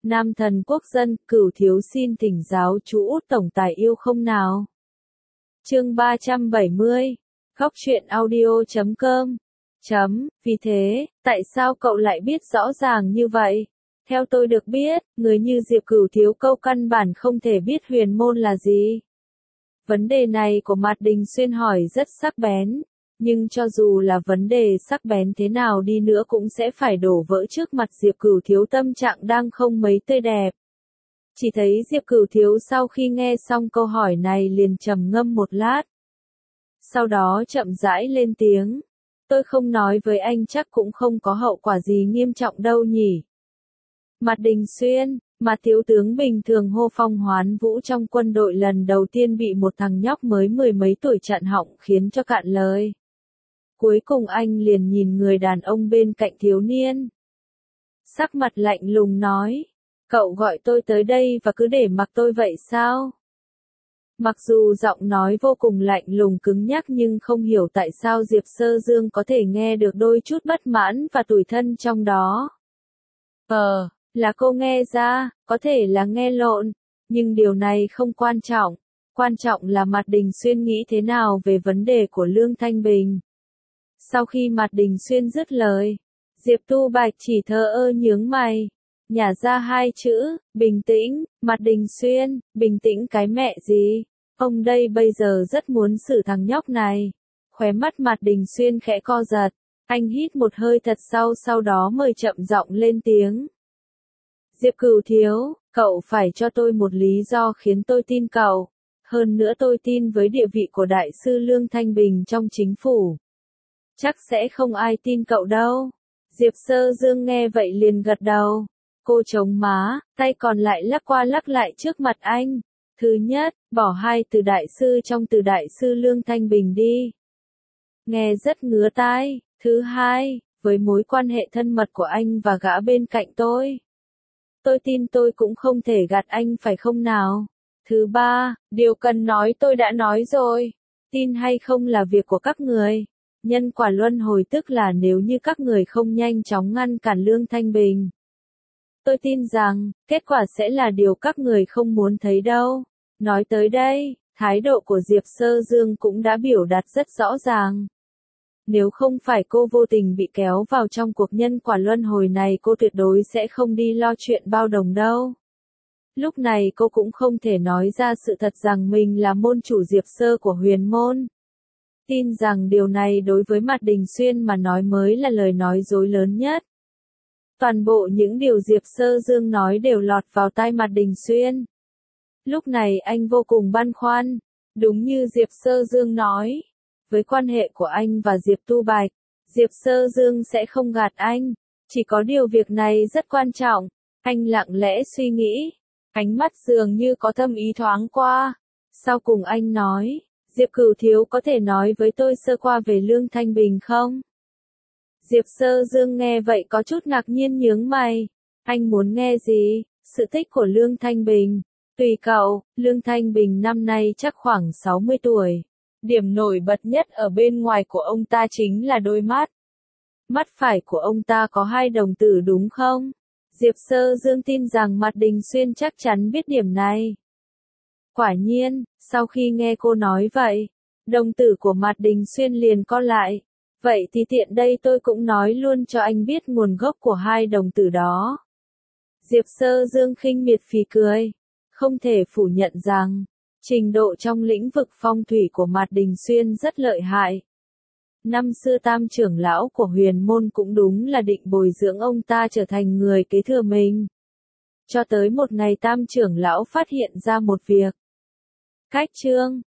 Nam thần quốc dân, Cửu thiếu xin thỉnh giáo chú Út tổng tài yêu không nào. Chương 370. Góc truyện audio.com. Vì thế, tại sao cậu lại biết rõ ràng như vậy? Theo tôi được biết, người như Diệp Cửu thiếu câu căn bản không thể biết huyền môn là gì. Vấn đề này của Mạt Đình Xuyên hỏi rất sắc bén, nhưng cho dù là vấn đề sắc bén thế nào đi nữa cũng sẽ phải đổ vỡ trước mặt Diệp Cửu thiếu tâm trạng đang không mấy tươi đẹp. Chỉ thấy Diệp Cửu thiếu sau khi nghe xong câu hỏi này liền trầm ngâm một lát. Sau đó chậm rãi lên tiếng. Tôi không nói với anh chắc cũng không có hậu quả gì nghiêm trọng đâu nhỉ. Mạt Đình Xuyên, mà thiếu tướng bình thường hô phong hoán vũ trong quân đội lần đầu tiên bị một thằng nhóc mới mười mấy tuổi chặn họng khiến cho cạn lời. Cuối cùng anh liền nhìn người đàn ông bên cạnh thiếu niên. Sắc mặt lạnh lùng nói, cậu gọi tôi tới đây và cứ để mặc tôi vậy sao? Mặc dù giọng nói vô cùng lạnh lùng cứng nhắc nhưng không hiểu tại sao Diệp Sơ Dương có thể nghe được đôi chút bất mãn và tủi thân trong đó. Là cô nghe ra, có thể là nghe lộn, nhưng điều này không quan trọng. Quan trọng là Mạt Đình Xuyên nghĩ thế nào về vấn đề của Lương Thanh Bình. Sau khi Mạt Đình Xuyên dứt lời, Diệp Tu Bạch chỉ thờ ơ nhướng mày, nhả ra hai chữ, bình tĩnh. Mạt Đình Xuyên, bình tĩnh cái mẹ gì? Ông đây bây giờ rất muốn xử thằng nhóc này. Khóe mắt Mạt Đình Xuyên khẽ co giật, anh hít một hơi thật sâu sau đó mới chậm giọng lên tiếng. Diệp Cửu thiếu, cậu phải cho tôi một lý do khiến tôi tin cậu. Hơn nữa tôi tin với địa vị của đại sư Lương Thanh Bình trong chính phủ. Chắc sẽ không ai tin cậu đâu. Diệp Sơ Dương nghe vậy liền gật đầu. Cô chống má, tay còn lại lắc qua lắc lại trước mặt anh. Thứ nhất, bỏ hai từ đại sư trong từ đại sư Lương Thanh Bình đi. Nghe rất ngứa tai. Thứ hai, với mối quan hệ thân mật của anh và gã bên cạnh tôi tin tôi cũng không thể gạt anh phải không nào? Thứ ba, điều cần nói tôi đã nói rồi. Tin hay không là việc của các người. Nhân quả luân hồi tức là nếu như các người không nhanh chóng ngăn cản Lương Thanh Bình. Tôi tin rằng, kết quả sẽ là điều các người không muốn thấy đâu. Nói tới đây, thái độ của Diệp Sơ Dương cũng đã biểu đạt rất rõ ràng. Nếu không phải cô vô tình bị kéo vào trong cuộc nhân quả luân hồi này cô tuyệt đối sẽ không đi lo chuyện bao đồng đâu. Lúc này cô cũng không thể nói ra sự thật rằng mình là môn chủ Diệp Sơ của huyền môn. Tin rằng điều này đối với Mạt Đình Xuyên mà nói mới là lời nói dối lớn nhất. Toàn bộ những điều Diệp Sơ Dương nói đều lọt vào tai Mạt Đình Xuyên. Lúc này anh vô cùng băn khoăn. Đúng như Diệp Sơ Dương nói. Với quan hệ của anh và Diệp Tu Bạch, Diệp Sơ Dương sẽ không gạt anh. Chỉ có điều việc này rất quan trọng. Anh lặng lẽ suy nghĩ. Ánh mắt dường như có thâm ý thoáng qua. Sau cùng anh nói, Diệp Cửu thiếu có thể nói với tôi sơ qua về Lương Thanh Bình không? Diệp Sơ Dương nghe vậy có chút ngạc nhiên nhướng mày. Anh muốn nghe gì? Sự tích của Lương Thanh Bình. Tùy cậu, Lương Thanh Bình năm nay chắc khoảng 60 tuổi. Điểm nổi bật nhất ở bên ngoài của ông ta chính là đôi mắt. Mắt phải của ông ta có hai đồng tử đúng không? Diệp Sơ Dương tin rằng Mạt Đình Xuyên chắc chắn biết điểm này. Quả nhiên, sau khi nghe cô nói vậy, đồng tử của Mạt Đình Xuyên liền co lại. Vậy thì tiện đây tôi cũng nói luôn cho anh biết nguồn gốc của hai đồng tử đó. Diệp Sơ Dương khinh miệt phì cười. Không thể phủ nhận rằng, trình độ trong lĩnh vực phong thủy của Mạt Đình Xuyên rất lợi hại. Năm xưa tam trưởng lão của huyền môn cũng đúng là định bồi dưỡng ông ta trở thành người kế thừa mình. Cho tới một ngày tam trưởng lão phát hiện ra một việc. Cách chương,